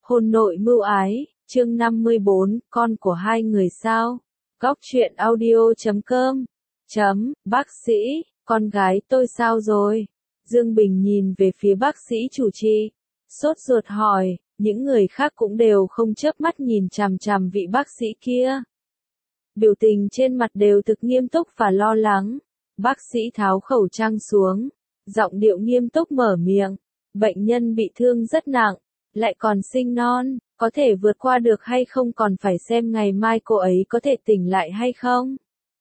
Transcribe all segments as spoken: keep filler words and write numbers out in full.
Hôn nội mưu ái, chương năm mươi bốn, con của hai người sao? Góc truyện audio chấm com. Chấm, bác sĩ, con gái tôi sao rồi? Dương Bình nhìn về phía bác sĩ chủ trị, sốt ruột hỏi, những người khác cũng đều không chớp mắt nhìn chằm chằm vị bác sĩ kia. Biểu tình trên mặt đều thực nghiêm túc và lo lắng. Bác sĩ tháo khẩu trang xuống, giọng điệu nghiêm túc mở miệng, bệnh nhân bị thương rất nặng, lại còn sinh non, có thể vượt qua được hay không còn phải xem ngày mai cô ấy có thể tỉnh lại hay không.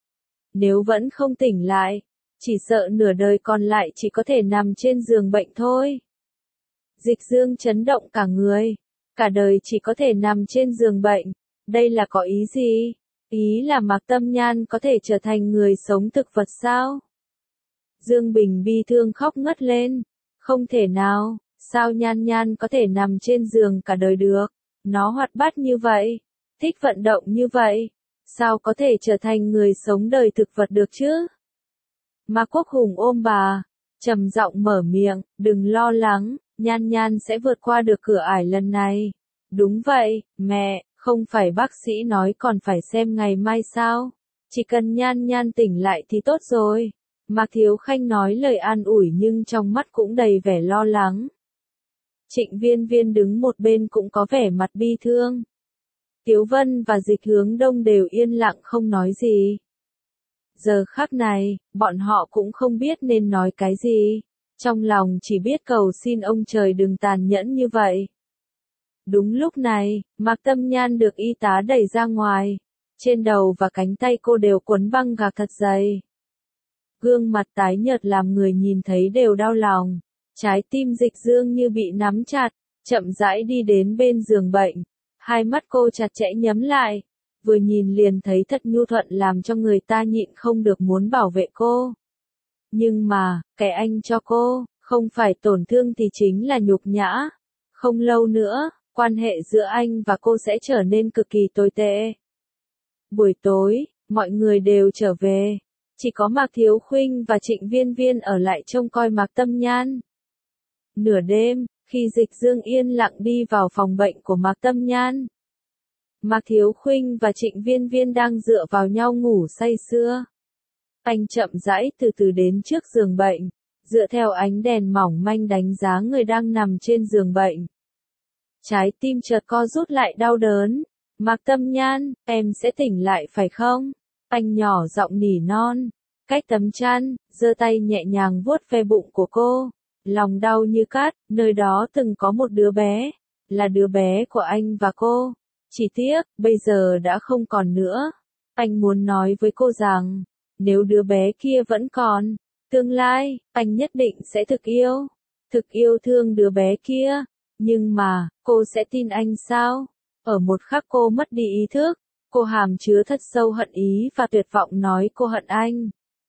Nếu vẫn không tỉnh lại, chỉ sợ nửa đời còn lại chỉ có thể nằm trên giường bệnh thôi. Dịch Dương chấn động cả người, cả đời chỉ có thể nằm trên giường bệnh, đây là có ý gì? Ý là Mạc Tâm Nhan có thể trở thành người sống thực vật sao? Dương Bình bi thương khóc ngất lên, không thể nào, sao Nhan Nhan có thể nằm trên giường cả đời được? Nó hoạt bát như vậy, thích vận động như vậy, sao có thể trở thành người sống đời thực vật được chứ? Mạc Quốc Hùng ôm bà, trầm giọng mở miệng, đừng lo lắng, Nhan Nhan sẽ vượt qua được cửa ải lần này. Đúng vậy, mẹ, không phải bác sĩ nói còn phải xem ngày mai sao? Chỉ cần Nhan Nhan tỉnh lại thì tốt rồi. Mạc Thiếu Khanh nói lời an ủi nhưng trong mắt cũng đầy vẻ lo lắng. Trịnh Viên Viên đứng một bên cũng có vẻ mặt bi thương. Tiếu Vân và Dịch Hướng Đông đều yên lặng không nói gì. Giờ khắc này, bọn họ cũng không biết nên nói cái gì. Trong lòng chỉ biết cầu xin ông trời đừng tàn nhẫn như vậy. Đúng lúc này, Mạc Tâm Nhan được y tá đẩy ra ngoài. Trên đầu và cánh tay cô đều quấn băng gạc thật dày. Gương mặt tái nhợt làm người nhìn thấy đều đau lòng. Trái tim Dịch Dương như bị nắm chặt, chậm rãi đi đến bên giường bệnh. Hai mắt cô chặt chẽ nhắm lại. Vừa nhìn liền thấy thật nhu thuận làm cho người ta nhịn không được muốn bảo vệ cô. Nhưng mà, cái anh cho cô, không phải tổn thương thì chính là nhục nhã. Không lâu nữa, quan hệ giữa anh và cô sẽ trở nên cực kỳ tồi tệ. Buổi tối, mọi người đều trở về. Chỉ có Mạc Thiếu Khuynh và Trịnh Viên Viên ở lại trông coi Mạc Tâm Nhan. Nửa đêm, khi Dịch Dương yên lặng đi vào phòng bệnh của Mạc Tâm Nhan. Mạc Thiếu Khuynh và Trịnh Viên Viên đang dựa vào nhau ngủ say sưa. Anh chậm rãi từ từ đến trước giường bệnh, dựa theo ánh đèn mỏng manh đánh giá người đang nằm trên giường bệnh. Trái tim chợt co rút lại đau đớn. Mạc Tâm Nhan, em sẽ tỉnh lại phải không? Anh nhỏ giọng nỉ non, cách tấm chăn, giơ tay nhẹ nhàng vuốt ve bụng của cô. Lòng đau như cắt, nơi đó từng có một đứa bé, là đứa bé của anh và cô. Chỉ tiếc, bây giờ đã không còn nữa. Anh muốn nói với cô rằng, nếu đứa bé kia vẫn còn, tương lai, anh nhất định sẽ thực yêu, thực yêu thương đứa bé kia. Nhưng mà, cô sẽ tin anh sao? Ở một khắc cô mất đi ý thức, cô hàm chứa thật sâu hận ý và tuyệt vọng nói cô hận anh.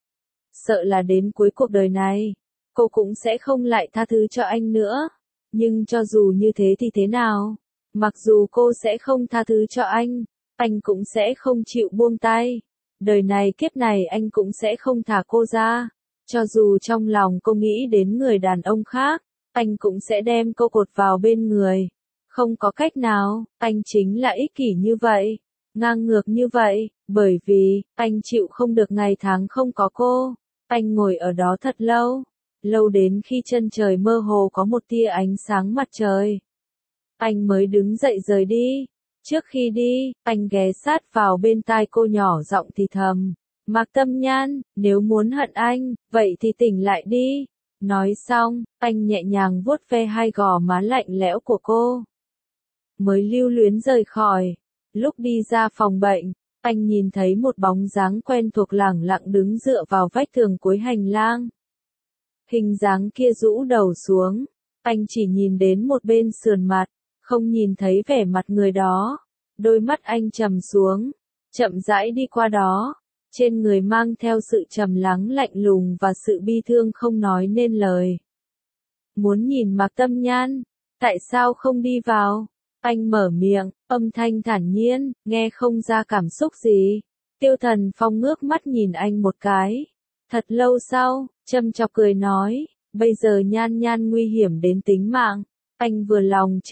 Sợ là đến cuối cuộc đời này, cô cũng sẽ không lại tha thứ cho anh nữa. Nhưng cho dù như thế thì thế nào? Mặc dù cô sẽ không tha thứ cho anh, anh cũng sẽ không chịu buông tay. Đời này kiếp này anh cũng sẽ không thả cô ra. Cho dù trong lòng cô nghĩ đến người đàn ông khác, anh cũng sẽ đem cô cột vào bên người. Không có cách nào, anh chính là ích kỷ như vậy, ngang ngược như vậy, bởi vì, anh chịu không được ngày tháng không có cô. Anh ngồi ở đó thật lâu, lâu đến khi chân trời mơ hồ có một tia ánh sáng mặt trời. Anh mới đứng dậy rời đi. Trước khi đi, anh ghé sát vào bên tai cô nhỏ giọng thì thầm. Mạc Tâm Nhan, nếu muốn hận anh, vậy thì tỉnh lại đi. Nói xong, anh nhẹ nhàng vuốt ve hai gò má lạnh lẽo của cô. Mới lưu luyến rời khỏi. Lúc đi ra phòng bệnh, anh nhìn thấy một bóng dáng quen thuộc lẳng lặng đứng dựa vào vách tường cuối hành lang. Hình dáng kia rũ đầu xuống, anh chỉ nhìn đến một bên sườn mặt, không nhìn thấy vẻ mặt người đó. Đôi mắt anh trầm xuống, chậm rãi đi qua đó, trên người mang theo sự trầm lắng lạnh lùng và sự bi thương không nói nên lời. Muốn nhìn Mạc Tâm Nhan, tại sao không đi vào? Anh mở miệng, âm thanh thản nhiên, nghe không ra cảm xúc gì. Tiêu Thần Phong ngước mắt nhìn anh một cái. Thật lâu sau, châm chọc cười nói, bây giờ Nhan Nhan nguy hiểm đến tính mạng. Anh vừa lòng chưa?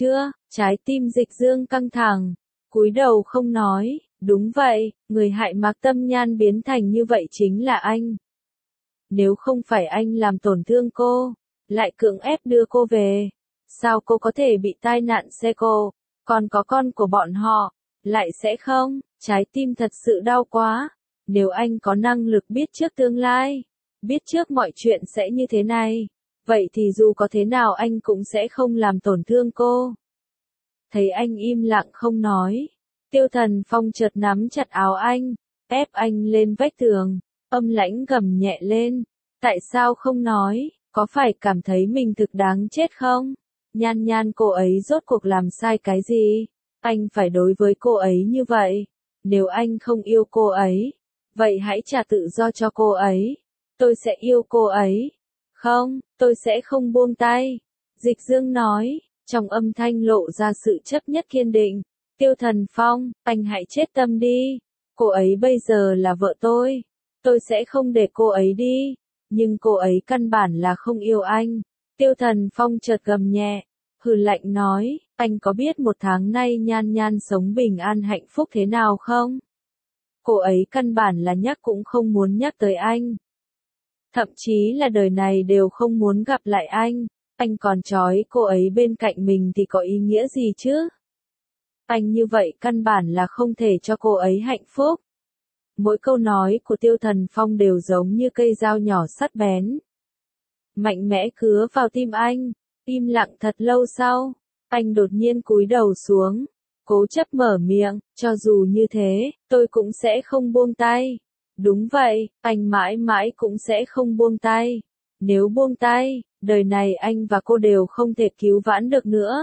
Trái tim Dịch Dương căng thẳng, cúi đầu không nói, đúng vậy, người hại Mạc Tâm Nhan biến thành như vậy chính là anh. Nếu không phải anh làm tổn thương cô, lại cưỡng ép đưa cô về, sao cô có thể bị tai nạn xe cộ, còn có con của bọn họ, lại sẽ không, trái tim thật sự đau quá. Nếu anh có năng lực biết trước tương lai, biết trước mọi chuyện sẽ như thế này, vậy thì dù có thế nào anh cũng sẽ không làm tổn thương cô. Thấy anh im lặng không nói, Tiêu Thần Phong chợt nắm chặt áo anh, ép anh lên vách tường, âm lãnh gầm nhẹ lên, tại sao không nói, có phải cảm thấy mình thực đáng chết không? Nhan Nhan cô ấy rốt cuộc làm sai cái gì? Anh phải đối với cô ấy như vậy. Nếu anh không yêu cô ấy, vậy hãy trả tự do cho cô ấy. Tôi sẽ yêu cô ấy. Không, tôi sẽ không buông tay. Dịch Dương nói, trong âm thanh lộ ra sự chấp nhất kiên định. Tiêu Thần Phong, anh hãy chết tâm đi. Cô ấy bây giờ là vợ tôi. Tôi sẽ không để cô ấy đi. Nhưng cô ấy căn bản là không yêu anh. Tiêu Thần Phong chợt gầm nhẹ, hừ lạnh nói, anh có biết một tháng nay Nhan Nhan sống bình an hạnh phúc thế nào không? Cô ấy căn bản là nhắc cũng không muốn nhắc tới anh. Thậm chí là đời này đều không muốn gặp lại anh. Anh còn trói cô ấy bên cạnh mình thì có ý nghĩa gì chứ? Anh như vậy căn bản là không thể cho cô ấy hạnh phúc. Mỗi câu nói của Tiêu Thần Phong đều giống như cây dao nhỏ sắc bén. Mạnh mẽ cứa vào tim anh, im lặng thật lâu sau, anh đột nhiên cúi đầu xuống, cố chấp mở miệng, cho dù như thế, tôi cũng sẽ không buông tay. Đúng vậy, anh mãi mãi cũng sẽ không buông tay. Nếu buông tay, đời này anh và cô đều không thể cứu vãn được nữa.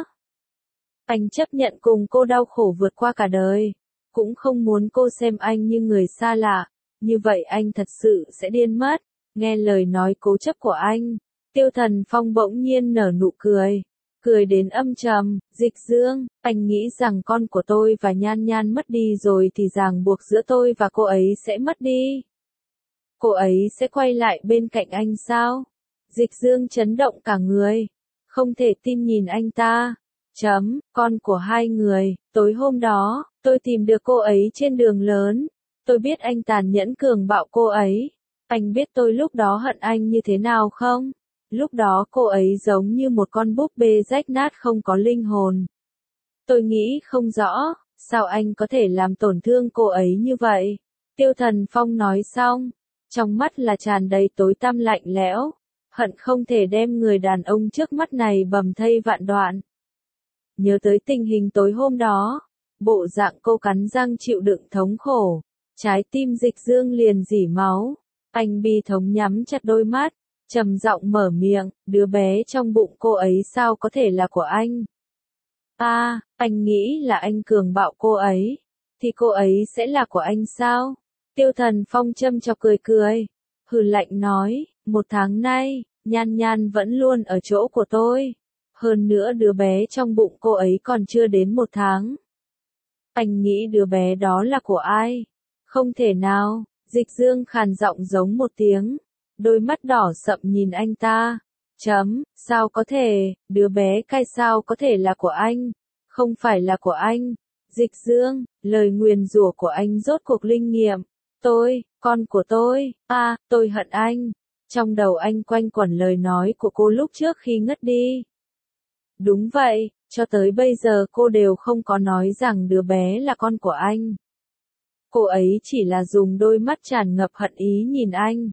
Anh chấp nhận cùng cô đau khổ vượt qua cả đời. Cũng không muốn cô xem anh như người xa lạ, như vậy anh thật sự sẽ điên mất. Nghe lời nói cố chấp của anh, Tiêu Thần Phong bỗng nhiên nở nụ cười, cười đến âm trầm, Dịch Dương, anh nghĩ rằng con của tôi và Nhan Nhan mất đi rồi thì ràng buộc giữa tôi và cô ấy sẽ mất đi. Cô ấy sẽ quay lại bên cạnh anh sao? Dịch Dương chấn động cả người, không thể tin nhìn anh ta. Chấm, con của hai người, tối hôm đó, tôi tìm được cô ấy trên đường lớn. Tôi biết anh tàn nhẫn cường bạo cô ấy. Anh biết tôi lúc đó hận anh như thế nào không? Lúc đó cô ấy giống như một con búp bê rách nát không có linh hồn. Tôi nghĩ không rõ, sao anh có thể làm tổn thương cô ấy như vậy? Tiêu Thần Phong nói xong, trong mắt là tràn đầy tối tăm lạnh lẽo, hận không thể đem người đàn ông trước mắt này bầm thây vạn đoạn. Nhớ tới tình hình tối hôm đó, bộ dạng cô cắn răng chịu đựng thống khổ, trái tim Dịch Dương liền rỉ máu, anh bi thống nhắm chặt đôi mắt, trầm giọng mở miệng, đứa bé trong bụng cô ấy sao có thể là của anh? A, à, anh nghĩ là anh cường bạo cô ấy, thì cô ấy sẽ là của anh sao? Tiêu Thần Phong châm chọc cười cười, hừ lạnh nói, một tháng nay, Nhan Nhan vẫn luôn ở chỗ của tôi. Hơn nữa đứa bé trong bụng cô ấy còn chưa đến một tháng. Anh nghĩ đứa bé đó là của ai? Không thể nào, Dịch Dương khàn giọng giống một tiếng. Đôi mắt đỏ sậm nhìn anh ta. Chấm, sao có thể, đứa bé cai sao có thể là của anh? Không phải là của anh. Dịch Dương, lời nguyền rủa của anh rốt cuộc linh nghiệm. Tôi, con của tôi, a, à, tôi hận anh. Trong đầu anh quanh quẩn lời nói của cô lúc trước khi ngất đi. Đúng vậy, cho tới bây giờ cô đều không có nói rằng đứa bé là con của anh. Cô ấy chỉ là dùng đôi mắt tràn ngập hận ý nhìn anh.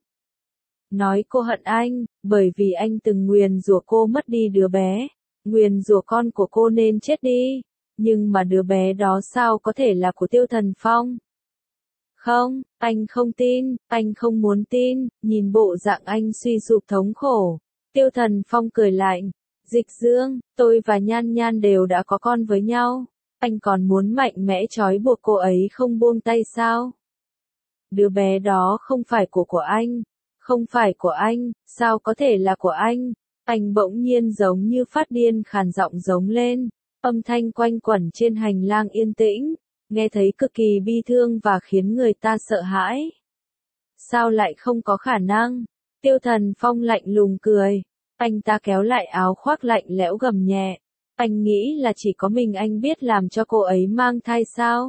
Nói cô hận anh, bởi vì anh từng nguyền rủa cô mất đi đứa bé, nguyền rủa con của cô nên chết đi, nhưng mà đứa bé đó sao có thể là của Tiêu Thần Phong? Không, anh không tin, anh không muốn tin, nhìn bộ dạng anh suy sụp thống khổ. Tiêu Thần Phong cười lạnh. Dịch Dương, tôi và Nhan Nhan đều đã có con với nhau, anh còn muốn mạnh mẽ trói buộc cô ấy không buông tay sao? Đứa bé đó không phải của của anh, không phải của anh, sao có thể là của anh? Anh bỗng nhiên giống như phát điên khàn giọng giống lên, âm thanh quanh quẩn trên hành lang yên tĩnh, nghe thấy cực kỳ bi thương và khiến người ta sợ hãi. Sao lại không có khả năng? Tiêu Thần Phong lạnh lùng cười. Anh ta kéo lại áo khoác lạnh lẽo gầm nhẹ, Anh nghĩ là chỉ có mình anh biết làm cho cô ấy mang thai sao?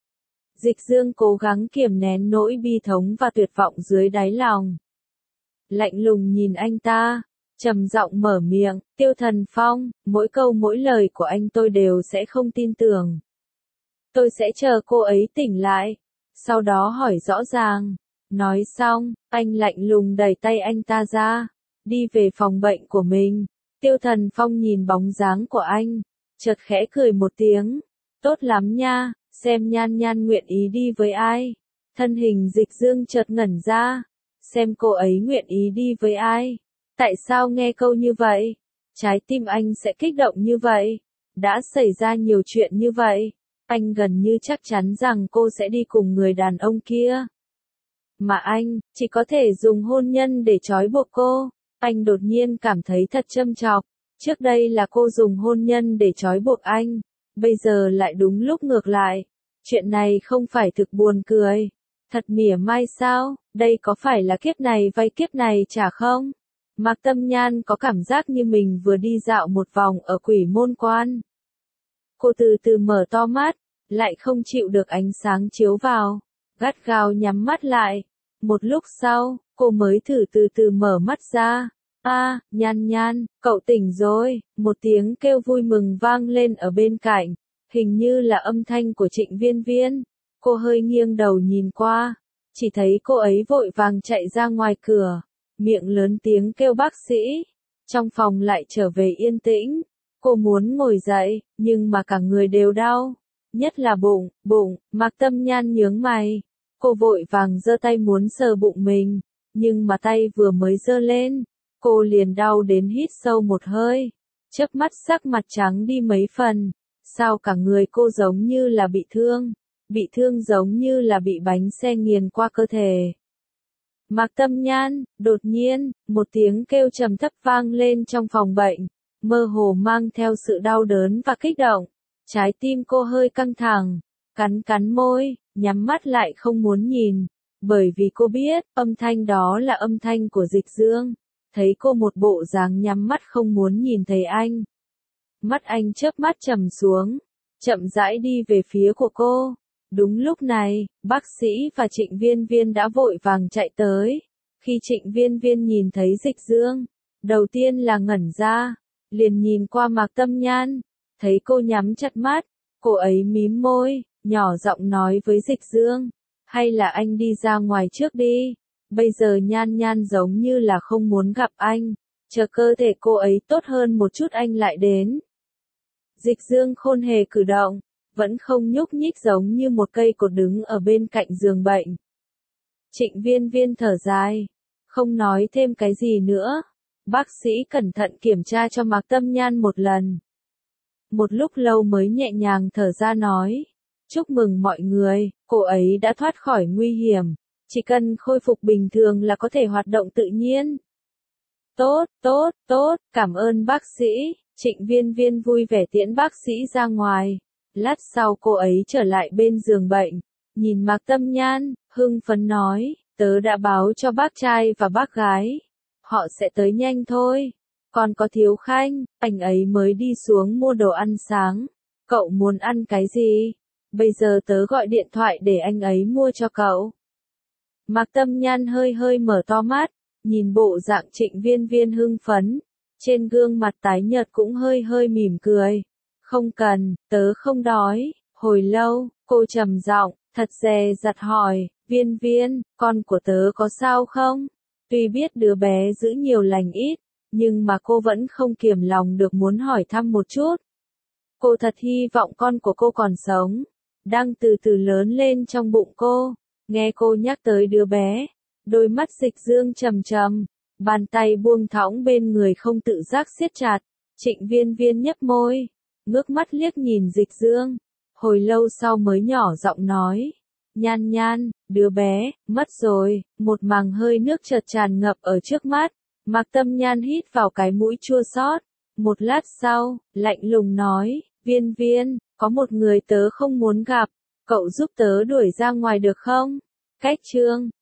Dịch Dương cố gắng kiềm nén nỗi bi thống và tuyệt vọng dưới đáy lòng. Lạnh lùng nhìn anh ta, trầm giọng mở miệng, Tiêu Thần Phong, mỗi câu mỗi lời của anh tôi đều sẽ không tin tưởng. Tôi sẽ chờ cô ấy tỉnh lại, sau đó hỏi rõ ràng. Nói xong, anh lạnh lùng đẩy tay anh ta ra, đi về phòng bệnh của mình. Tiêu Thần Phong nhìn bóng dáng của anh, chợt khẽ cười một tiếng. Tốt lắm nha, xem Nhan Nhan nguyện ý đi với ai. Thân hình Dịch Dương chợt ngẩn ra, xem cô ấy nguyện ý đi với ai. Tại sao nghe câu như vậy, trái tim anh sẽ kích động như vậy? Đã xảy ra nhiều chuyện như vậy, anh gần như chắc chắn rằng cô sẽ đi cùng người đàn ông kia. Mà anh, chỉ có thể dùng hôn nhân để trói buộc cô. Anh đột nhiên cảm thấy thật châm chọc. Trước đây là cô dùng hôn nhân để trói buộc anh, bây giờ lại đúng lúc ngược lại. Chuyện này không phải thực buồn cười. Thật mỉa mai sao, đây có phải là kiếp này vay kiếp này trả không? Mạc Tâm Nhan có cảm giác như mình vừa đi dạo một vòng ở Quỷ Môn Quan. Cô từ từ mở to mắt, lại không chịu được ánh sáng chiếu vào, gắt gao nhắm mắt lại. Một lúc sau, cô mới thử từ từ mở mắt ra. A, à, Nhan Nhan, cậu tỉnh rồi, một tiếng kêu vui mừng vang lên ở bên cạnh, hình như là âm thanh của Trịnh Viên Viên. Cô hơi nghiêng đầu nhìn qua, chỉ thấy cô ấy vội vàng chạy ra ngoài cửa, miệng lớn tiếng kêu bác sĩ. Trong phòng lại trở về yên tĩnh. Cô muốn ngồi dậy, nhưng mà cả người đều đau, nhất là bụng, bụng. Mạc Tâm Nhan nhướng mày, cô vội vàng giơ tay muốn sờ bụng mình, nhưng mà tay vừa mới giơ lên, cô liền đau đến hít sâu một hơi, chớp mắt sắc mặt trắng đi mấy phần. Sao cả người cô giống như là bị thương, bị thương giống như là bị bánh xe nghiền qua cơ thể. Mạc Tâm Nhan, đột nhiên, một tiếng kêu trầm thấp vang lên trong phòng bệnh, mơ hồ mang theo sự đau đớn và kích động. Trái tim cô hơi căng thẳng, cắn cắn môi, nhắm mắt lại không muốn nhìn, bởi vì cô biết, âm thanh đó là âm thanh của Dịch Dương. Thấy cô một bộ dáng nhắm mắt không muốn nhìn thấy anh. Mắt anh chớp mắt trầm xuống, chậm rãi đi về phía của cô. Đúng lúc này, bác sĩ và Trịnh Viên Viên đã vội vàng chạy tới. Khi Trịnh Viên Viên nhìn thấy Dịch Dương, đầu tiên là ngẩn ra, liền nhìn qua Mạc Tâm Nhan, thấy cô nhắm chặt mắt, cô ấy mím môi, nhỏ giọng nói với Dịch Dương, hay là anh đi ra ngoài trước đi, bây giờ Nhan Nhan giống như là không muốn gặp anh, chờ cơ thể cô ấy tốt hơn một chút anh lại đến. Dịch Dương không hề cử động, vẫn không nhúc nhích giống như một cây cột đứng ở bên cạnh giường bệnh. Trịnh Viên Viên thở dài, không nói thêm cái gì nữa. Bác sĩ cẩn thận kiểm tra cho Mạc Tâm Nhan một lần. Một lúc lâu mới nhẹ nhàng thở ra nói, chúc mừng mọi người, cô ấy đã thoát khỏi nguy hiểm, chỉ cần khôi phục bình thường là có thể hoạt động tự nhiên. Tốt, tốt, tốt, cảm ơn bác sĩ. Trịnh Viên Viên vui vẻ tiễn bác sĩ ra ngoài. Lát sau cô ấy trở lại bên giường bệnh, nhìn Mạc Tâm Nhan, hưng phấn nói, tớ đã báo cho bác trai và bác gái, họ sẽ tới nhanh thôi. Còn có Thiếu Khanh, anh ấy mới đi xuống mua đồ ăn sáng. Cậu muốn ăn cái gì? Bây giờ tớ gọi điện thoại để anh ấy mua cho cậu. Mạc Tâm Nhan hơi hơi mở to mắt, nhìn bộ dạng Trịnh Viên Viên hưng phấn, trên gương mặt tái nhợt cũng hơi hơi mỉm cười. Không cần, tớ không đói. Hồi lâu, cô trầm giọng, thật dè dặt hỏi, Viên Viên, con của tớ có sao không? Tuy biết đứa bé giữ nhiều lành ít, nhưng mà cô vẫn không kiềm lòng được muốn hỏi thăm một chút. Cô thật hy vọng con của cô còn sống, đang từ từ lớn lên trong bụng cô. Nghe cô nhắc tới đứa bé, đôi mắt Dịch Dương trầm trầm, bàn tay buông thõng bên người không tự giác siết chặt. Trịnh Viên Viên nhếch môi, ngước mắt liếc nhìn Dịch Dương, hồi lâu sau mới nhỏ giọng nói, Nhan Nhan, đứa bé, mất rồi. Một màng hơi nước chợt tràn ngập ở trước mắt, Mạc Tâm Nhan hít vào cái mũi chua xót. Một lát sau, lạnh lùng nói, Viên Viên, có một người tớ không muốn gặp, cậu giúp tớ đuổi ra ngoài được không? Cách chương